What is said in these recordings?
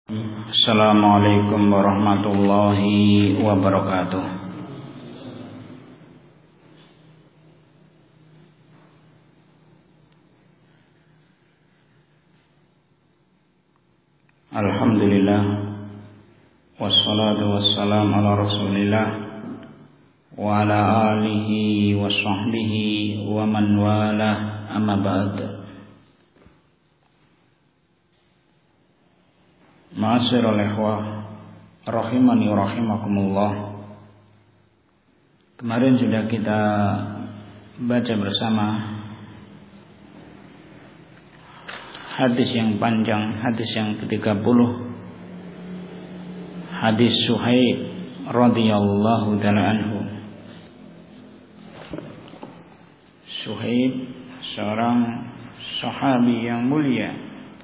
Assalamualaikum warahmatullahi wabarakatuh. Alhamdulillah, wassalatu wassalamu ala rasulillah wa ala alihi wa sahbihi wa man walah, amma ba'd. Ma'asyiral ikhwah rahimani wa rahimakumullah. Kemarin sudah kita baca bersama hadis yang panjang, hadis yang ke-30, hadis Suhaib radhiyallahu ta'ala anhu. Suhaib seorang sahabi yang mulia,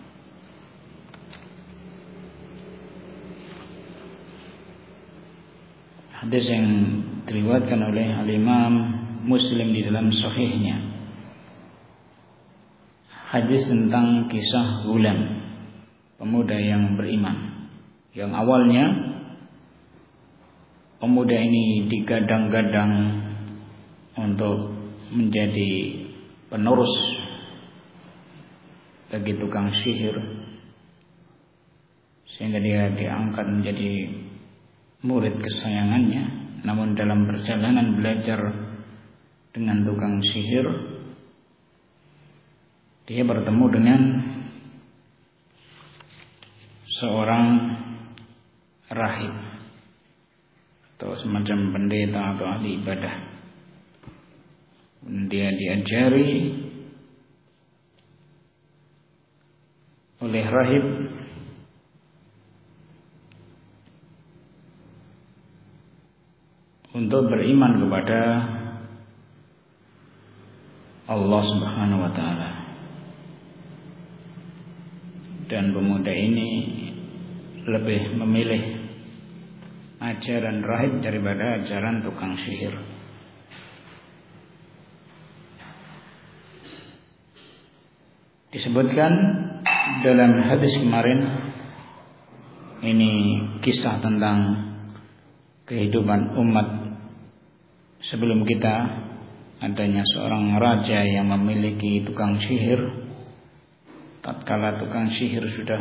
hadis yang diriwayatkan oleh Al-Imam Muslim di dalam Sahihnya. Hadis tentang kisah Ghulam, pemuda yang beriman, yang awalnya pemuda ini digadang-gadang untuk menjadi penerus bagi tukang sihir, sehingga dia diangkat menjadi murid kesayangannya. Namun dalam perjalanan belajar dengan tukang sihir, dia bertemu dengan seorang rahib atau semacam pendeta atau ahli ibadah. Dia diajari oleh rahib untuk beriman kepada Allah Subhanahu wa ta'ala. Dan pemuda ini lebih memilih ajaran rahib daripada ajaran tukang sihir. Disebutkan dalam hadis kemarin, ini kisah tentang kehidupan umat sebelum kita, adanya seorang raja yang memiliki tukang sihir. Tatkala tukang sihir sudah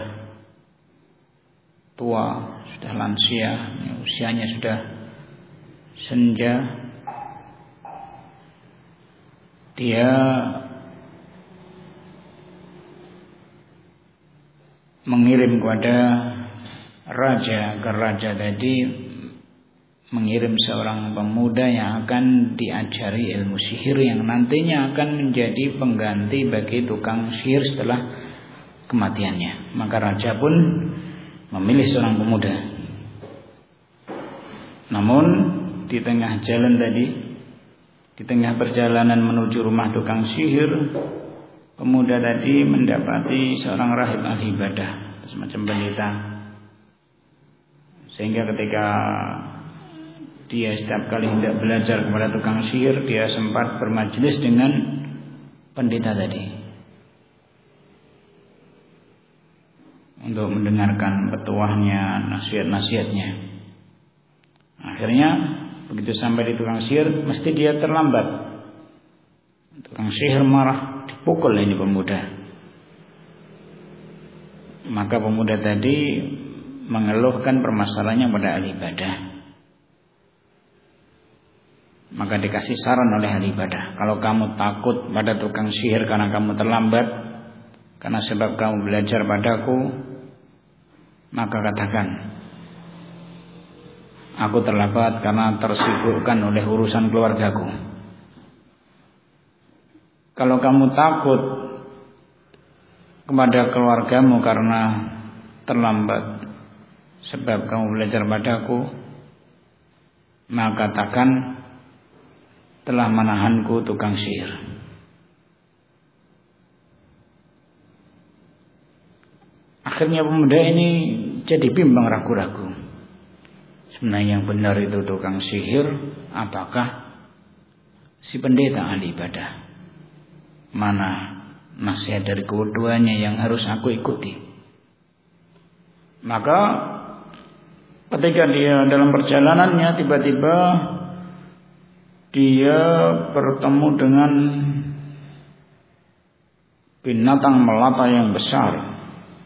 tua, sudah lansia, usianya sudah senja, dia mengirim kepada raja agar raja tadi mengirim seorang pemuda yang akan diajari ilmu sihir, yang nantinya akan menjadi pengganti bagi tukang sihir setelah kematiannya. Maka raja pun memilih seorang pemuda. Namun di tengah jalan tadi, di tengah perjalanan menuju rumah tukang sihir, pemuda tadi mendapati seorang rahib ahli ibadah, semacam pendeta. Sehingga ketika dia setiap kali hendak belajar kepada tukang sihir, dia sempat bermajelis dengan pendeta tadi untuk mendengarkan petuahnya, nasihat-nasihatnya. Akhirnya begitu sampai di tukang sihir, mesti dia terlambat. Tukang sihir marah, dipukul ini pemuda. Maka pemuda tadi mengeluhkan permasalahannya pada ahli ibadah. Maka dikasih saran oleh ahli ibadah, kalau kamu takut pada tukang sihir karena kamu terlambat, karena sebab kamu belajar padaku, maka katakan, aku terlambat karena tersibukkan oleh urusan keluargaku. Kalau kamu takut kepada keluargamu karena terlambat sebab kamu belajar padaku, maka katakan, telah menahanku tukang sihir. Akhirnya pemuda ini jadi bimbang, ragu-ragu. Sebenarnya yang benar itu tukang sihir, apakah si pendeta ahli ibadah? Mana nasihat dari keduanya yang harus aku ikuti? Maka ketika dia dalam perjalanannya tiba-tiba dia bertemu dengan binatang melata yang besar.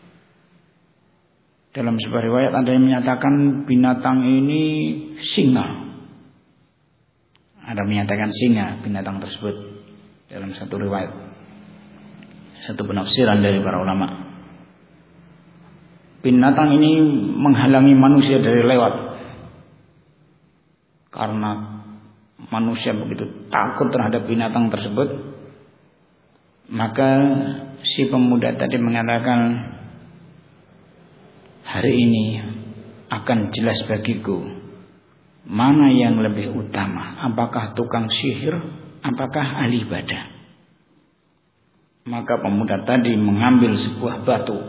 Dalam sebuah riwayat ada yang menyatakan binatang ini singa. Ada menyatakan singa binatang tersebut dalam satu riwayat, satu penafsiran dari para ulama. Binatang ini menghalangi manusia dari lewat karena manusia begitu takut terhadap binatang tersebut. Maka si pemuda tadi mengatakan, hari ini akan jelas bagiku mana yang lebih utama, apakah tukang sihir, apakah ahli ibadah. Maka pemuda tadi mengambil sebuah batu.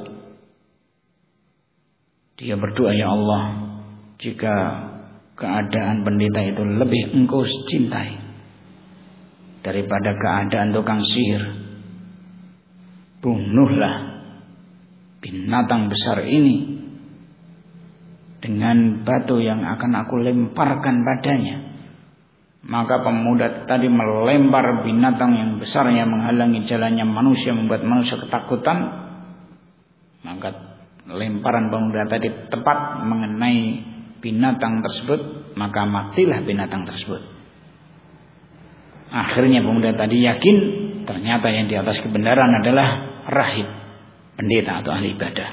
Dia berdoa, ya Allah, jika keadaan pendeta itu lebih engkau cintai daripada keadaan tukang sihir, bunuhlah binatang besar ini dengan batu yang akan aku lemparkan padanya. Maka pemuda tadi melempar binatang yang besar yang menghalangi jalannya manusia, membuat manusia ketakutan. Maka lemparan pemuda tadi tepat mengenai binatang tersebut, maka matilah binatang tersebut. Akhirnya pemuda tadi yakin ternyata yang di atas kebenaran adalah rahib, pendeta atau ahli ibadah.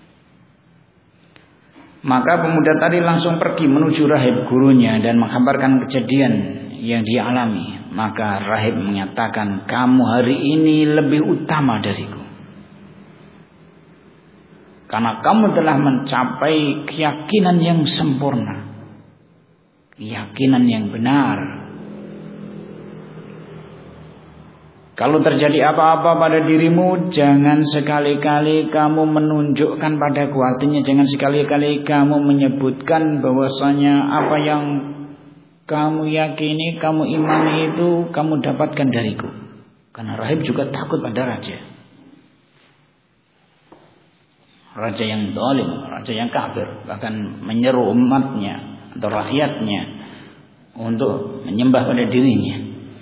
Maka pemuda tadi langsung pergi menuju rahib gurunya dan mengkabarkan kejadian yang dia alami. Maka rahib menyatakan, kamu hari ini lebih utama dariku, karena kamu telah mencapai keyakinan yang sempurna, keyakinan yang benar. Kalau terjadi apa-apa pada dirimu, jangan sekali-kali kamu menunjukkan padaku. Artinya jangan sekali-kali kamu menyebutkan bahwasanya apa yang kamu yakini, kamu imani itu kamu dapatkan dariku. Karena rahib juga takut pada raja. Raja yang zalim, raja yang kafir, bahkan menyeru umatnya atau rakyatnya untuk menyembah pada dirinya.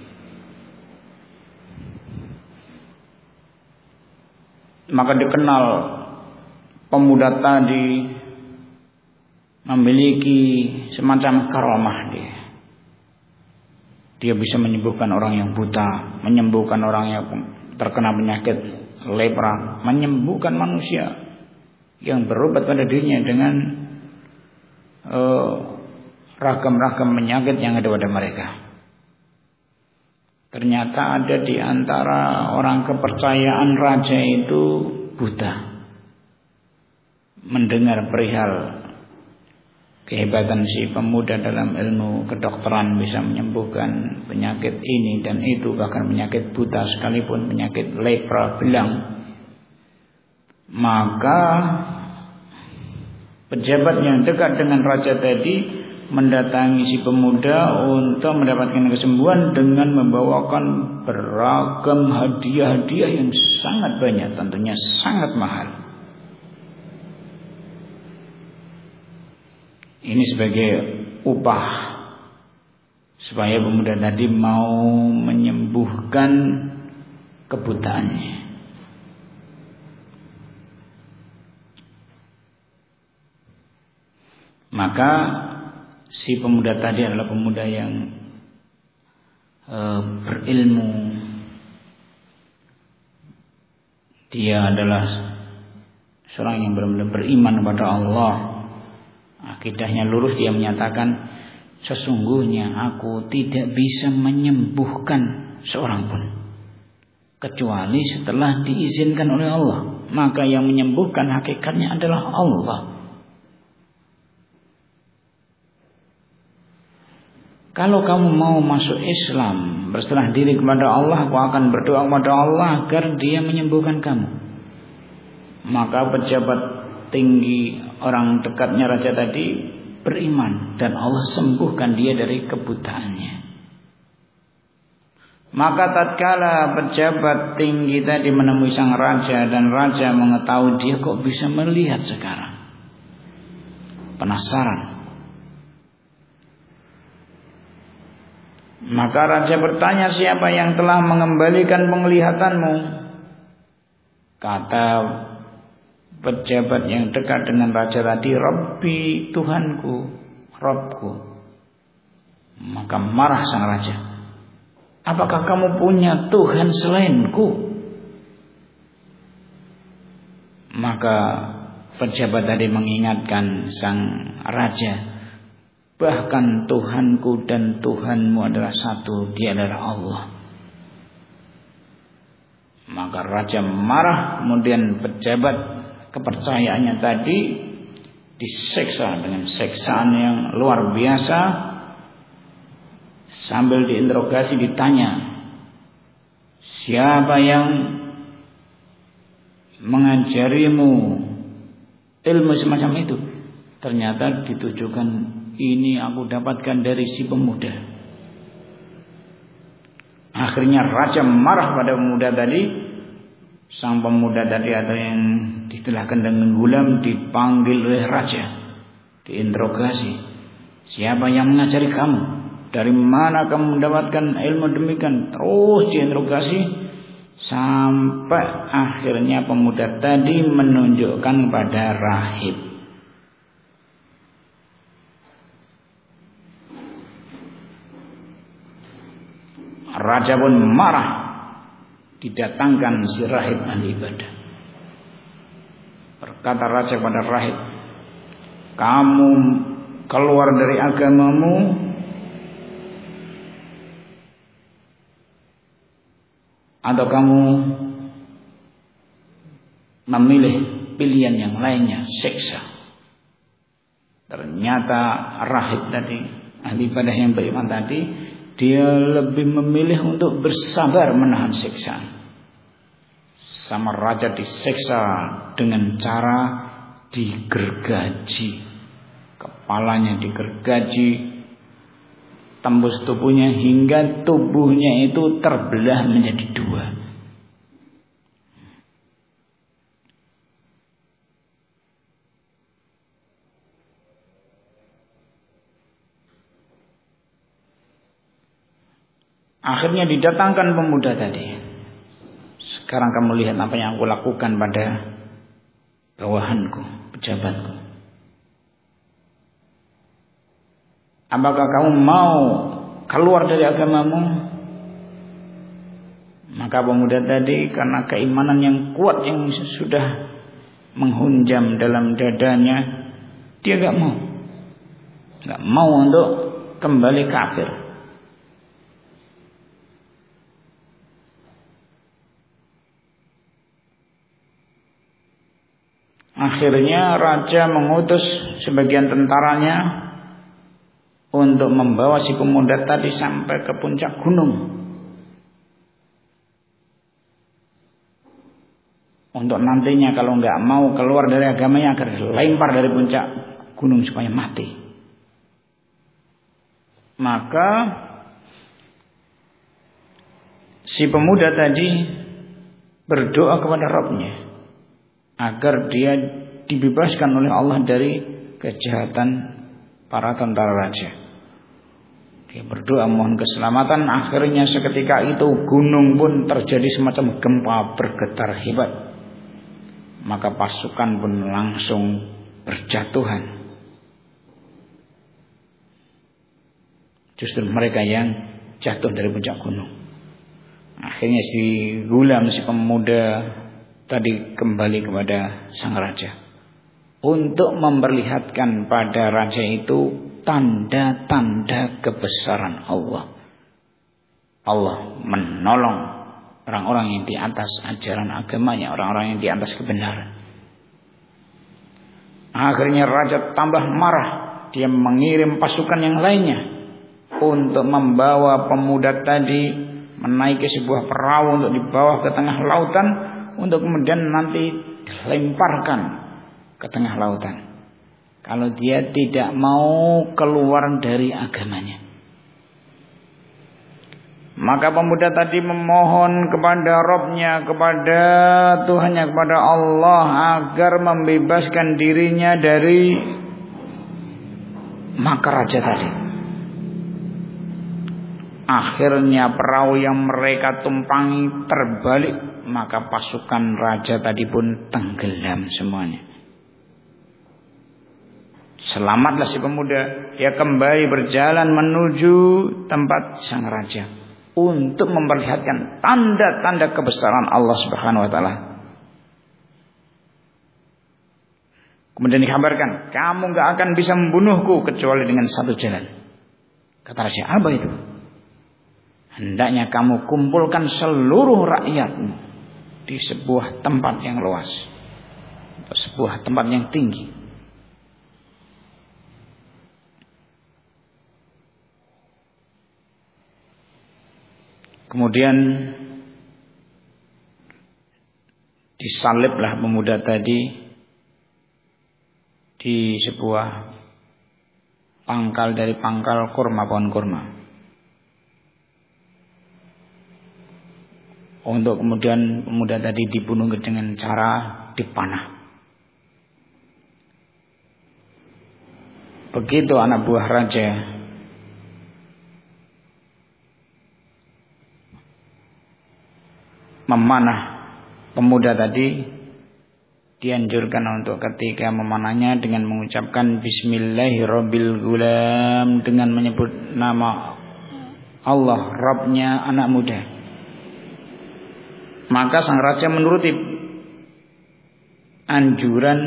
Maka dikenal pemuda tadi memiliki semacam karamah dia. Dia bisa menyembuhkan orang yang buta, menyembuhkan orang yang terkena penyakit lepra, menyembuhkan manusia yang berobat pada dirinya dengan ragam-ragam penyakit yang ada pada mereka. Ternyata ada di antara orang kepercayaan raja itu buta. Mendengar perihal kehebatan si pemuda dalam ilmu kedokteran, bisa menyembuhkan penyakit ini dan itu, bahkan penyakit buta sekalipun, penyakit lepra, belang. Maka pejabat yang dekat dengan raja tadi mendatangi si pemuda untuk mendapatkan kesembuhan dengan membawakan beragam hadiah-hadiah yang sangat banyak, tentunya sangat mahal. Ini sebagai upah supaya pemuda tadi mau menyembuhkan kebutaannya. Maka si pemuda tadi adalah pemuda yang berilmu. Dia adalah seorang yang benar-benar beriman kepada Allah. Akidahnya lurus. Dia menyatakan, sesungguhnya aku tidak bisa menyembuhkan seorang pun kecuali setelah diizinkan oleh Allah. Maka yang menyembuhkan hakikatnya adalah Allah. Kalau kamu mau masuk Islam, berserah diri kepada Allah, aku akan berdoa kepada Allah agar Dia menyembuhkan kamu. Maka pejabat tinggi, orang dekatnya raja tadi, beriman dan Allah sembuhkan dia dari kebutaannya. Maka tatkala pejabat tinggi tadi menemui sang raja dan raja mengetahui dia kok bisa melihat sekarang, penasaran. Maka raja bertanya, siapa yang telah mengembalikan penglihatanmu? Kata pejabat yang dekat dengan raja tadi, Rabbi, Tuhanku, Rabbku. Maka marah sang raja. Apakah kamu punya Tuhan selainku? Maka pejabat tadi mengingatkan sang raja, bahkan Tuhanku dan Tuhanmu adalah satu, Dia adalah Allah. Maka raja marah, kemudian pejabat kepercayaannya tadi diseksa dengan seksaan yang luar biasa. Sambil diinterogasi ditanya, siapa yang mengajarimu ilmu semacam itu? Ternyata ditujukan, ini aku dapatkan dari si pemuda. Akhirnya raja marah pada pemuda tadi. Sang pemuda tadi atau yang diistilahkan dengan gulam dipanggil oleh raja, diinterogasi. Siapa yang mengajari kamu? Dari mana kamu mendapatkan ilmu demikian? Terus diinterogasi sampai akhirnya pemuda tadi menunjukkan pada rahib. Raja pun marah, didatangkan si rahib ahli ibadah. Berkata raja pada rahib, kamu keluar dari agamamu atau kamu memilih pilihan yang lainnya, siksa. Ternyata rahib tadi, ahli ibadah yang beriman tadi, dia lebih memilih untuk bersabar menahan siksaan. Sama raja disiksa dengan cara digergaji, kepalanya digergaji, tembus tubuhnya hingga tubuhnya itu terbelah menjadi dua. Akhirnya didatangkan pemuda tadi. Sekarang kamu lihat apa yang aku lakukan pada bawahanku, pejabatku. Apakah kamu mau keluar dari agamamu? Maka pemuda tadi karena keimanan yang kuat yang sudah menghunjam dalam dadanya, dia gak mau untuk kembali kafir. Akhirnya raja mengutus sebagian tentaranya untuk membawa si pemuda tadi sampai ke puncak gunung, untuk nantinya kalau nggak mau keluar dari agamanya agar dilempar dari puncak gunung supaya mati. Maka si pemuda tadi berdoa kepada Rabbnya agar dia dibebaskan oleh Allah dari kejahatan para tentara raja. Dia berdoa mohon keselamatan. Akhirnya seketika itu gunung pun terjadi semacam gempa bergetar hebat. Maka pasukan pun langsung berjatuhan. Justru mereka yang jatuh dari puncak gunung. Akhirnya si gulam, si pemuda tadi kembali kepada sang raja untuk memperlihatkan pada raja itu tanda-tanda kebesaran Allah. Allah menolong orang-orang yang di atas ajaran agamanya, orang-orang yang di atas kebenaran. Akhirnya raja tambah marah. Dia mengirim pasukan yang lainnya untuk membawa pemuda tadi menaiki sebuah perahu untuk dibawa ke tengah lautan, untuk kemudian nanti dilemparkan ke tengah lautan kalau dia tidak mau keluar dari agamanya. Maka pemuda tadi memohon kepada Rabbnya, kepada Tuhannya, kepada Allah agar membebaskan dirinya dari maka raja tadi. Akhirnya perahu yang mereka tumpangi terbalik, maka pasukan raja tadi pun tenggelam semuanya. Selamatlah si pemuda, dia kembali berjalan menuju tempat sang raja untuk memperlihatkan tanda-tanda kebesaran Allah Subhanahu wa taala. Kemudian dikabarkan, kamu gak akan bisa membunuhku kecuali dengan satu jalan. Kata raja, apa itu? Hendaknya kamu kumpulkan seluruh rakyatmu di sebuah tempat yang luas, sebuah tempat yang tinggi. Kemudian disaliblah pemuda tadi di sebuah pangkal dari pangkal kurma, pohon kurma. Untuk kemudian pemuda tadi dibunuh dengan cara dipanah. Begitu anak buah raja memanah pemuda tadi, dianjurkan untuk ketika memanahnya dengan mengucapkan Bismillahirrabbilgulam, dengan menyebut nama Allah, Rabbnya anak muda. Maka sang raja menuruti anjuran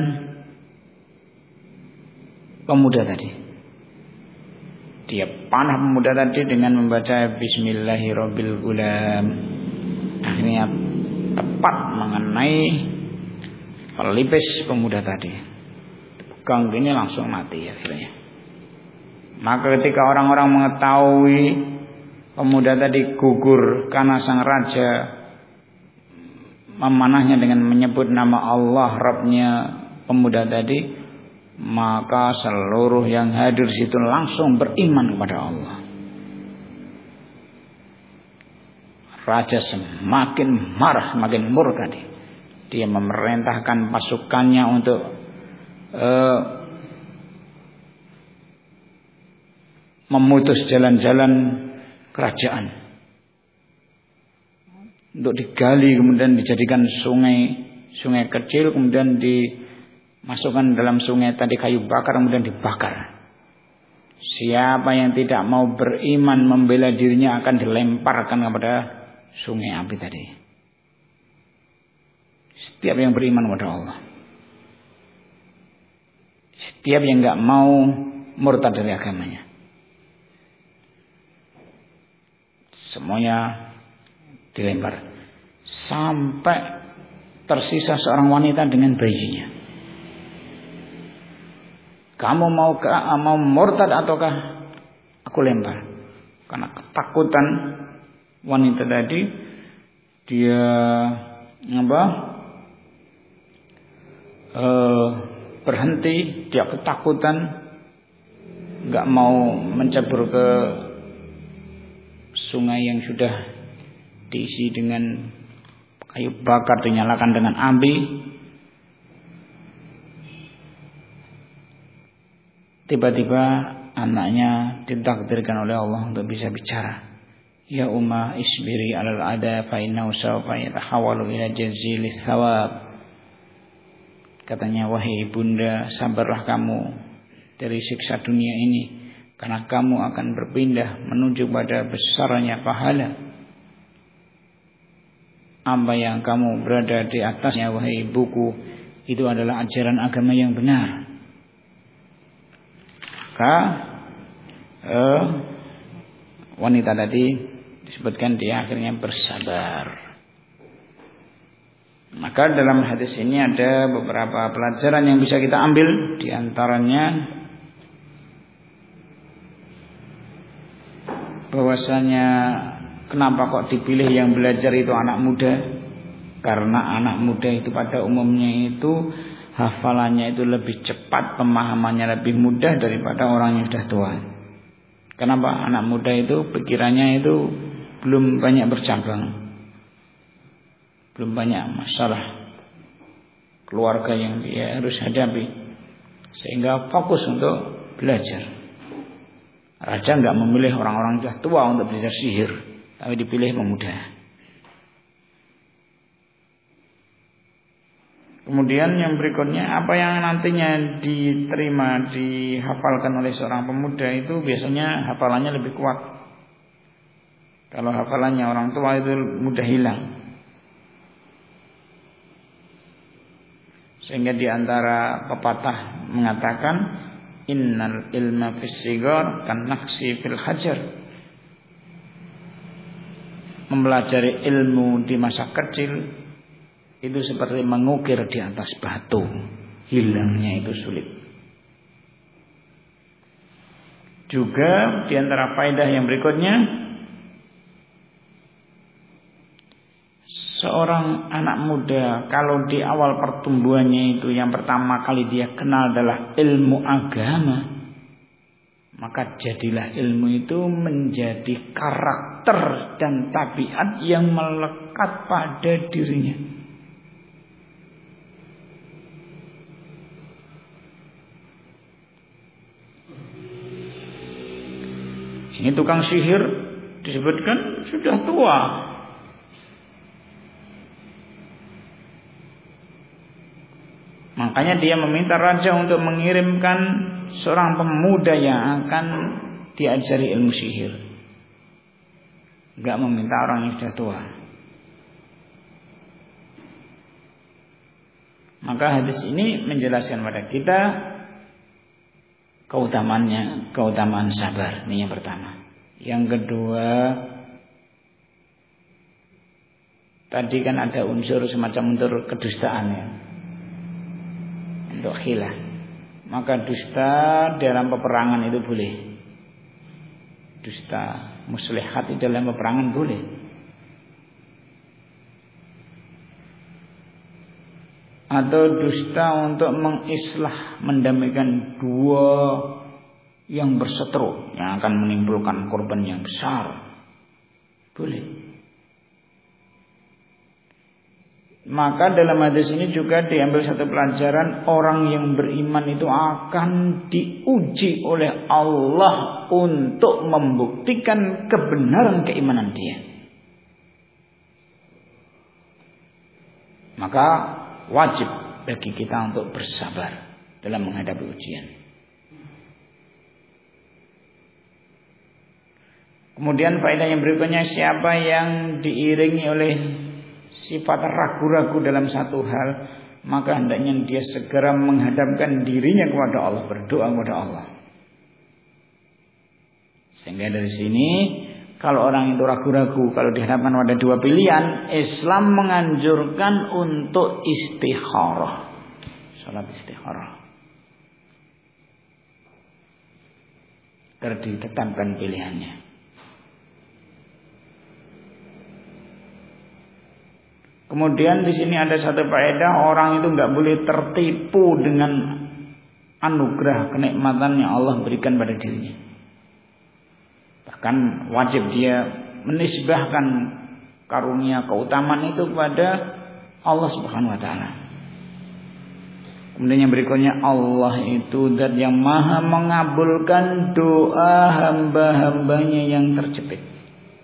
pemuda tadi. Dia panah pemuda tadi dengan membaca Bismillahirrabbilgulam. Akhirnya tepat mengenai pelipis pemuda tadi. Pegang gini langsung mati akhirnya. Maka ketika orang-orang mengetahui pemuda tadi gugur karena sang raja memanahnya dengan menyebut nama Allah, Rabbnya pemuda tadi, maka seluruh yang hadir situ langsung beriman kepada Allah. Raja semakin marah, semakin murka. Dia memerintahkan pasukannya untuk memutus jalan-jalan kerajaan, untuk digali, kemudian dijadikan sungai kecil, kemudian dimasukkan dalam sungai tadi kayu bakar, kemudian dibakar. Siapa yang tidak mau beriman membela dirinya akan dilemparkan kepada sungai api tadi. Setiap yang beriman kepada Allah, setiap yang enggak mau murtad dari agamanya, semuanya dilempar. Sampai tersisa seorang wanita dengan bayinya. Kamu mau murtad ataukah aku lempar? Karena ketakutan wanita tadi, dia berhenti, dia ketakutan, nggak mau mencebur ke sungai yang sudah diisi dengan kayu bakar, dinyalakan dengan api. Tiba-tiba anaknya ditakdirkan oleh Allah untuk bisa bicara. Ya umma isbiri alal ada fa innahu sawfa yatahawalu ila jazilis thawab. Katanya, wahai ibunda, sabarlah kamu dari siksa dunia ini, karena kamu akan berpindah menuju pada besarnya pahala. Apa yang kamu berada di atasnya, wahai ibuku, itu adalah ajaran agama yang benar. Maka wanita tadi disebutkan dia akhirnya bersabar. Maka dalam hadis ini ada beberapa pelajaran yang bisa kita ambil. Di antaranya bahwasanya kenapa kok dipilih yang belajar itu anak muda? Karena anak muda itu pada umumnya itu hafalannya itu lebih cepat, pemahamannya lebih mudah daripada orang yang sudah tua. Kenapa? Anak muda itu pikirannya itu belum banyak bercabang, belum banyak masalah keluarga yang dia harus hadapi, sehingga fokus untuk belajar. Raja enggak memilih orang-orang sudah tua untuk belajar sihir, tapi dipilih pemuda. Kemudian yang berikutnya, apa yang nantinya diterima, dihafalkan oleh seorang pemuda itu biasanya hafalannya lebih kuat. Kalau hafalannya orang tua itu mudah hilang. Sehingga di antara pepatah mengatakan innal ilma fis sigar kan naqsi fil hajar. Mempelajari ilmu di masa kecil itu seperti mengukir di atas batu, hilangnya itu sulit. Juga di antara faedah yang berikutnya, seorang anak muda kalau di awal pertumbuhannya itu yang pertama kali dia kenal adalah ilmu agama, maka jadilah ilmu itu menjadi karakter dan tabiat yang melekat pada dirinya. Ini tukang sihir disebutkan sudah tua. Makanya dia meminta raja untuk mengirimkan seorang pemuda yang akan diajari ilmu sihir. Enggak meminta orang yang sudah tua. Maka hadis ini menjelaskan pada kita keutamaan sabar. Ini yang pertama. Yang kedua, tadi kan ada unsur semacam unsur kedustaan ya, untuk khilah. Maka dusta dalam peperangan itu boleh. Dusta muslihat itu dalam peperangan boleh. Atau dusta untuk mengislah, mendamaikan dua yang berseteru yang akan menimbulkan korban yang besar, boleh. Maka dalam hadis ini juga diambil satu pelajaran, orang yang beriman itu akan diuji oleh Allah untuk membuktikan kebenaran keimanan dia. Maka wajib bagi kita untuk bersabar dalam menghadapi ujian. Kemudian faedah yang berikutnya, siapa yang diiringi oleh sifat ragu-ragu dalam satu hal, maka hendaknya dia segera menghadapkan dirinya kepada Allah, berdoa kepada Allah. Sehingga dari sini, kalau orang itu ragu-ragu, kalau dihadapkan pada dua pilihan, Islam menganjurkan untuk istikharah, salat istikharah, agar ditetapkan pilihannya. Kemudian di sini ada satu faedah, orang itu nggak boleh tertipu dengan anugerah kenikmatan yang Allah berikan pada dirinya. Bahkan wajib dia menisbahkan karunia keutamaan itu kepada Allah Subhanahu wa taala. Kemudian yang berikutnya, Allah itu zat yang maha mengabulkan doa hamba-hambanya yang terjepit.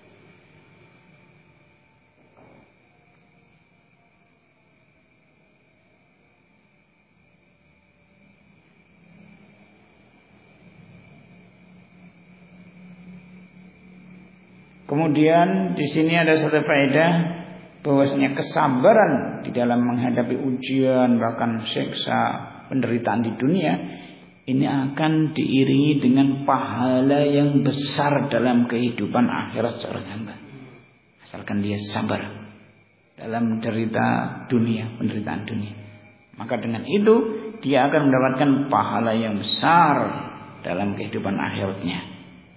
Kemudian di sini ada satu faedah, bahwasanya kesabaran di dalam menghadapi ujian, bahkan siksa, penderitaan di dunia, ini akan diiringi dengan pahala yang besar dalam kehidupan akhirat seorang hamba. Asalkan dia sabar dalam derita dunia, penderitaan dunia, maka dengan itu dia akan mendapatkan pahala yang besar dalam kehidupan akhiratnya.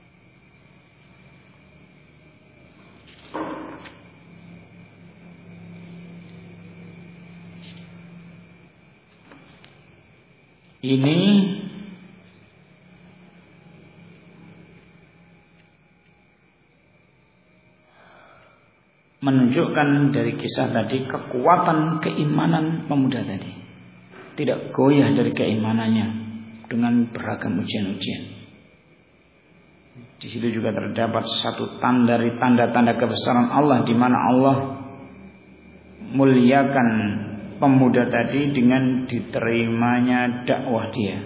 Ini menunjukkan dari kisah tadi kekuatan keimanan pemuda tadi. Tidak goyah dari keimanannya dengan beragam ujian-ujian. Di situ juga terdapat satu tanda dari tanda-tanda kebesaran Allah, di mana Allah muliakan pemuda tadi dengan diterimanya dakwah dia.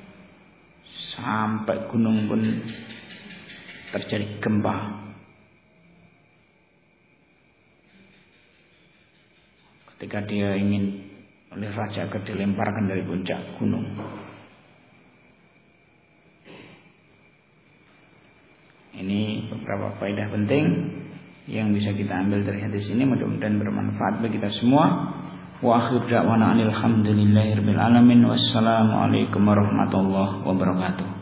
Sampai gunung pun terjadi gempa. Ketika dia ingin oleh raja agar dilemparkan dari puncak gunung. Ini beberapa faedah penting yang bisa kita ambil dari hadis ini, mudah-mudahan bermanfaat bagi kita semua. Wa akhiru da'wana alhamdulillahirabbil alamin. Wassalamualaikum warahmatullahi wabarakatuh.